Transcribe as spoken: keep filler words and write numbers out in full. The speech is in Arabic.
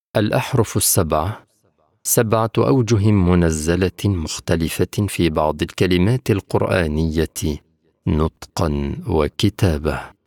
الأحرف السبعة سبعة أوجه منزلة مختلفة في بعض الكلمات القرآنية نطقا وكتابة.